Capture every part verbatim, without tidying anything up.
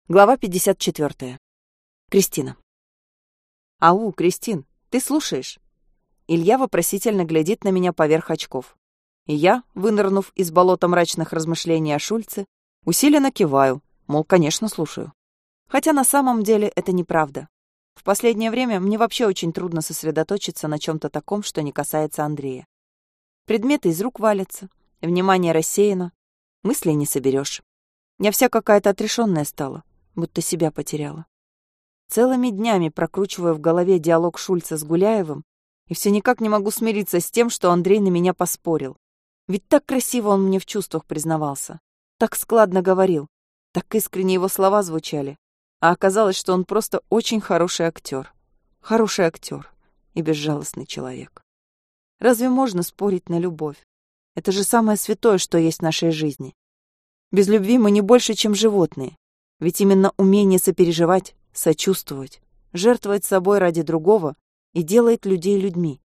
Глава пятьдесят четвёртая. Кристина. «Ау, Кристин, ты слушаешь?» Илья вопросительно глядит на меня поверх очков. И я, вынырнув из болота мрачных размышлений о Шульце, усиленно киваю, мол, конечно, слушаю. Хотя на самом деле это неправда. В последнее время мне вообще очень трудно сосредоточиться на чем-то таком, что не касается Андрея. Предметы из рук валятся, внимание рассеяно, мыслей не соберешь. Я вся какая-то отрешенная стала, будто себя потеряла. Целыми днями прокручиваю в голове диалог Шульца с Гуляевым и все никак не могу смириться с тем, что Андрей на меня поспорил. Ведь так красиво он мне в чувствах признавался, так складно говорил, так искренне его слова звучали, а оказалось, что он просто очень хороший актер. Хороший актер и безжалостный человек. Разве можно спорить на любовь? Это же самое святое, что есть в нашей жизни. Без любви мы не больше, чем животные. Ведь именно умение сопереживать, сочувствовать, жертвовать собой ради другого и делает людей людьми.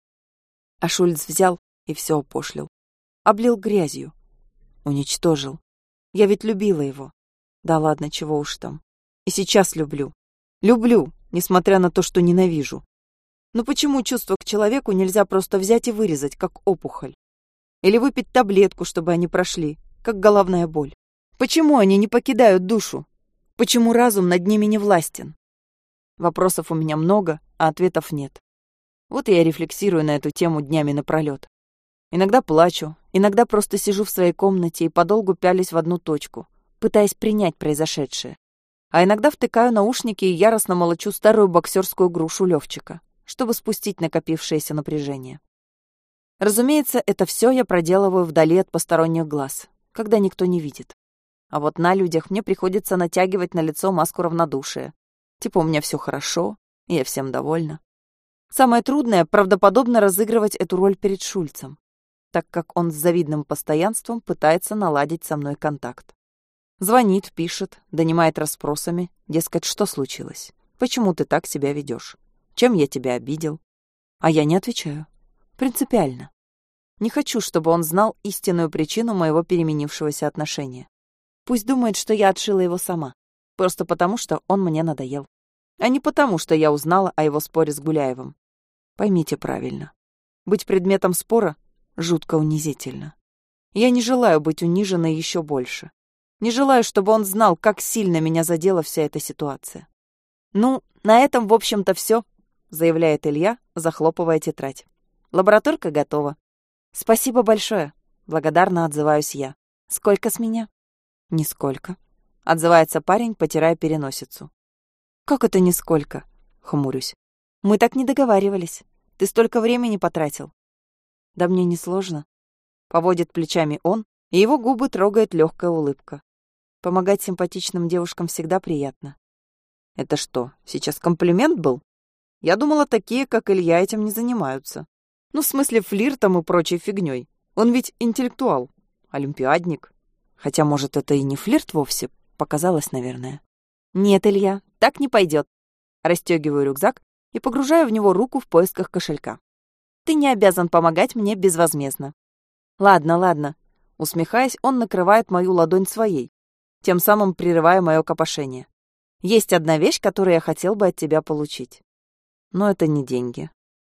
А Шульц взял и все опошлил. Облил грязью. Уничтожил. Я ведь любила его. Да ладно, чего уж там. И сейчас люблю. Люблю, несмотря на то, что ненавижу. Но почему чувство к человеку нельзя просто взять и вырезать, как опухоль? Или выпить таблетку, чтобы они прошли, как головная боль? Почему они не покидают душу? Почему разум над ними не властен? Вопросов у меня много, а ответов нет. Вот я рефлексирую на эту тему днями напролёт. Иногда плачу, иногда просто сижу в своей комнате и подолгу пялюсь в одну точку, пытаясь принять произошедшее. А иногда втыкаю наушники и яростно молочу старую боксерскую грушу Левчика, чтобы спустить накопившееся напряжение. Разумеется, это все я проделываю вдали от посторонних глаз, когда никто не видит. А вот на людях мне приходится натягивать на лицо маску равнодушия. Типа у меня все хорошо, и я всем довольна. Самое трудное — правдоподобно разыгрывать эту роль перед Шульцем, так как он с завидным постоянством пытается наладить со мной контакт. Звонит, пишет, донимает расспросами, дескать, что случилось? Почему ты так себя ведешь? Чем я тебя обидел? А я не отвечаю. Принципиально. Не хочу, чтобы он знал истинную причину моего переменившегося отношения. Пусть думает, что я отшила его сама, просто потому, что он мне надоел. А не потому, что я узнала о его споре с Гуляевым. Поймите правильно. Быть предметом спора жутко унизительно. Я не желаю быть униженной еще больше. Не желаю, чтобы он знал, как сильно меня задела вся эта ситуация. «Ну, на этом, в общем-то, все», — заявляет Илья, захлопывая тетрадь. «Лабораторка готова». «Спасибо большое», — благодарно отзываюсь я. «Сколько с меня?» «Нисколько», — отзывается парень, потирая переносицу. «Как это нисколько?» — хмурюсь. «Мы так не договаривались. Ты столько времени потратил». «Да мне не сложно». Поводит плечами он, и его губы трогает легкая улыбка. Помогать симпатичным девушкам всегда приятно. «Это что, сейчас комплимент был? Я думала, такие, как Илья, этим не занимаются. Ну, в смысле, флиртом и прочей фигней. Он ведь интеллектуал, олимпиадник. Хотя, может, это и не флирт вовсе, показалось, наверное». «Нет, Илья, так не пойдет». Расстегиваю рюкзак и погружаю в него руку в поисках кошелька. «Ты не обязан помогать мне безвозмездно». «Ладно, ладно». Усмехаясь, он накрывает мою ладонь своей, тем самым прерывая мое копошение. «Есть одна вещь, которую я хотел бы от тебя получить. Но это не деньги».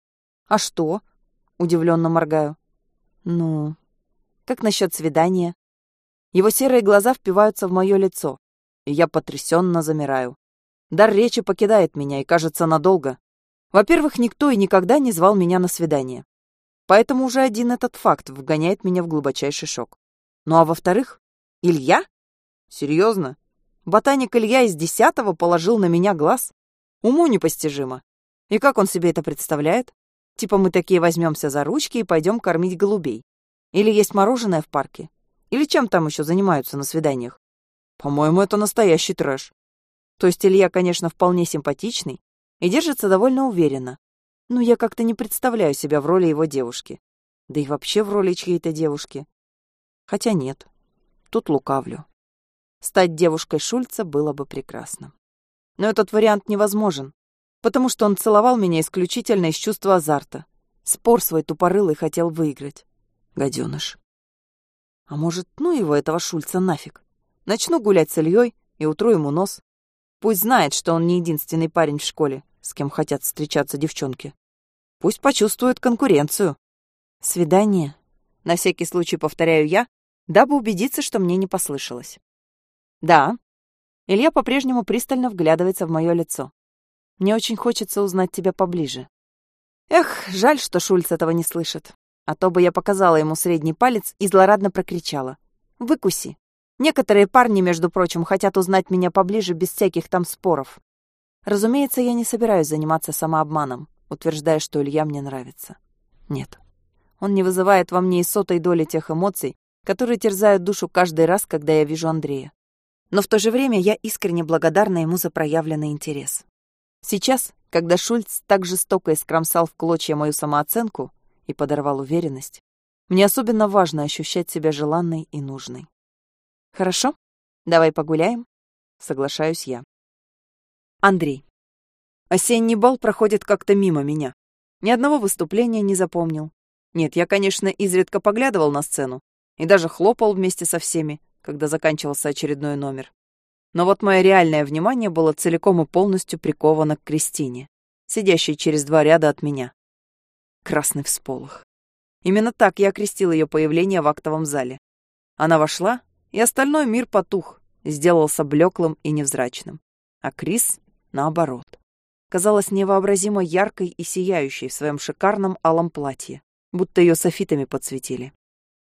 «А что?» — удивленно моргаю. «Ну, как насчет свидания?» Его серые глаза впиваются в мое лицо, и я потрясенно замираю. Дар речи покидает меня, и, кажется, надолго. Во-первых, никто и никогда не звал меня на свидание. Поэтому уже один этот факт вгоняет меня в глубочайший шок. Ну а во-вторых, Илья? Серьезно? Ботаник Илья из десятого положил на меня глаз? Уму непостижимо. И как он себе это представляет? Типа мы такие возьмемся за ручки и пойдем кормить голубей. Или есть мороженое в парке. Или чем там еще занимаются на свиданиях? По-моему, это настоящий трэш. То есть Илья, конечно, вполне симпатичный и держится довольно уверенно. Но я как-то не представляю себя в роли его девушки. Да и вообще в роли чьей-то девушки. Хотя нет, тут лукавлю. Стать девушкой Шульца было бы прекрасно. Но этот вариант невозможен, потому что он целовал меня исключительно из чувства азарта. Спор свой тупорылый хотел выиграть. Гаденыш. А может, ну его, этого Шульца, нафиг. Начну гулять с Ильей и утру ему нос. Пусть знает, что он не единственный парень в школе, с кем хотят встречаться девчонки. Пусть почувствует конкуренцию. Свидание. На всякий случай повторяю я, дабы убедиться, что мне не послышалось. Да. Илья по-прежнему пристально вглядывается в мое лицо. Мне очень хочется узнать тебя поближе. Эх, жаль, что Шульц этого не слышит. А то бы я показала ему средний палец и злорадно прокричала. Выкуси. Некоторые парни, между прочим, хотят узнать меня поближе без всяких там споров. Разумеется, я не собираюсь заниматься самообманом, утверждая, что Илья мне нравится. Нет. Он не вызывает во мне и сотой доли тех эмоций, которые терзают душу каждый раз, когда я вижу Андрея. Но в то же время я искренне благодарна ему за проявленный интерес. Сейчас, когда Шульц так жестоко искромсал в клочья мою самооценку и подорвал уверенность, мне особенно важно ощущать себя желанной и нужной. Хорошо? Давай погуляем? Соглашаюсь я. Андрей. Осенний бал проходит как-то мимо меня. Ни одного выступления не запомнил. Нет, я, конечно, изредка поглядывал на сцену и даже хлопал вместе со всеми, когда заканчивался очередной номер. Но вот мое реальное внимание было целиком и полностью приковано к Кристине, сидящей через два ряда от меня. Красный всполох. Именно так я окрестил ее появление в актовом зале. Она вошла, и остальной мир потух, сделался блеклым и невзрачным. А Крис, наоборот, казалась невообразимо яркой и сияющей в своем шикарном алом платье, будто ее софитами подсветили.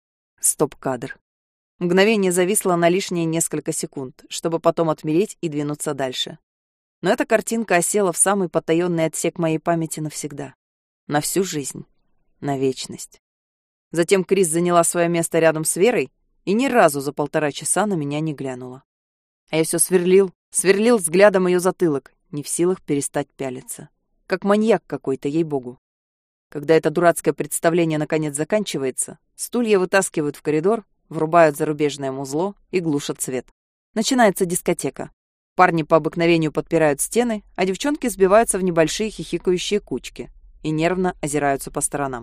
Стоп-кадр. Мгновение зависло на лишние несколько секунд, чтобы потом отмереть и двинуться дальше. Но эта картинка осела в самый потаенный отсек моей памяти навсегда. На всю жизнь. На вечность. Затем Крис заняла свое место рядом с Верой и ни разу за полтора часа на меня не глянула. А я все сверлил, сверлил взглядом ее затылок, не в силах перестать пялиться. Как маньяк какой-то, ей-богу. Когда это дурацкое представление наконец заканчивается, стулья вытаскивают в коридор, врубают зарубежное музло и глушат свет. Начинается дискотека. Парни по обыкновению подпирают стены, а девчонки сбиваются в небольшие хихикающие кучки и нервно озираются по сторонам.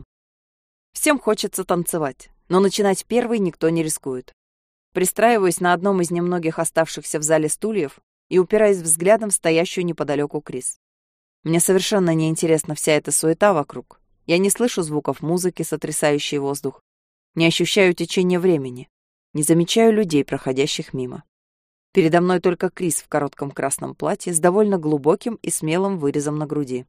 Всем хочется танцевать, но начинать первой никто не рискует. Пристраиваюсь на одном из немногих оставшихся в зале стульев и упираясь взглядом в стоящую неподалеку Крис. Мне совершенно неинтересна вся эта суета вокруг. Я не слышу звуков музыки, сотрясающей воздух. Не ощущаю течения времени. Не замечаю людей, проходящих мимо. Передо мной только Крис в коротком красном платье с довольно глубоким и смелым вырезом на груди.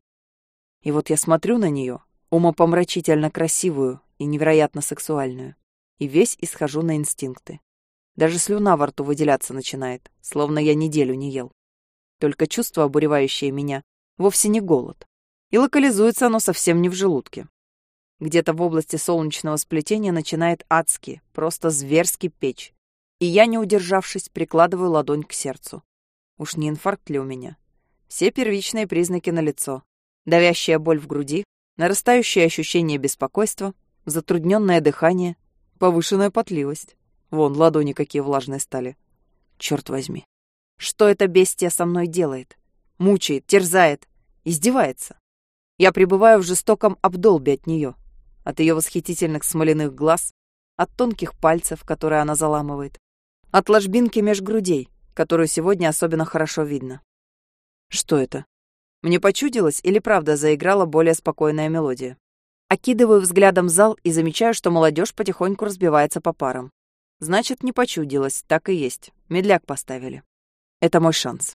И вот я смотрю на нее, умопомрачительно красивую и невероятно сексуальную, и весь исхожу на инстинкты. Даже слюна во рту выделяться начинает, словно я неделю не ел. Только чувство, обуревающее меня, вовсе не голод. И локализуется оно совсем не в желудке. Где-то в области солнечного сплетения начинает адски, просто зверски печь. И я, не удержавшись, прикладываю ладонь к сердцу. Уж не инфаркт ли у меня? Все первичные признаки налицо. Давящая боль в груди, нарастающее ощущение беспокойства, затрудненное дыхание, повышенная потливость. Вон, ладони какие влажные стали. Черт возьми. Что это бестия со мной делает? Мучает, терзает, издевается. Я пребываю в жестоком обдолбе от нее. От ее восхитительных смоляных глаз, от тонких пальцев, которые она заламывает, от ложбинки меж грудей, которую сегодня особенно хорошо видно. Что это? Мне почудилось или правда заиграла более спокойная мелодия? Окидываю взглядом зал и замечаю, что молодежь потихоньку разбивается по парам. Значит, не почудилось, так и есть. Медляк поставили. Это мой шанс.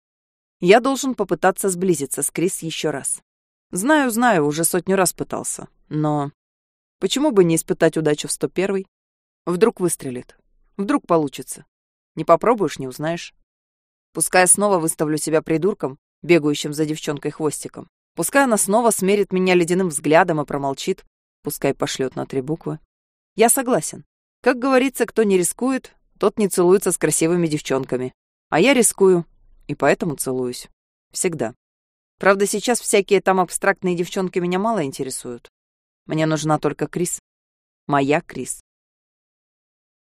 Я должен попытаться сблизиться с Крис еще раз. Знаю, знаю, уже сотню раз пытался. Но почему бы не испытать удачу в сто первый? Вдруг выстрелит. Вдруг получится. Не попробуешь, не узнаешь. Пускай я снова выставлю себя придурком, бегающим за девчонкой хвостиком. Пускай она снова смерит меня ледяным взглядом и промолчит. Пускай пошлет на три буквы. Я согласен. Как говорится, кто не рискует, тот не целуется с красивыми девчонками. А я рискую, и поэтому целуюсь. Всегда. Правда, сейчас всякие там абстрактные девчонки меня мало интересуют. Мне нужна только Крис. Моя Крис.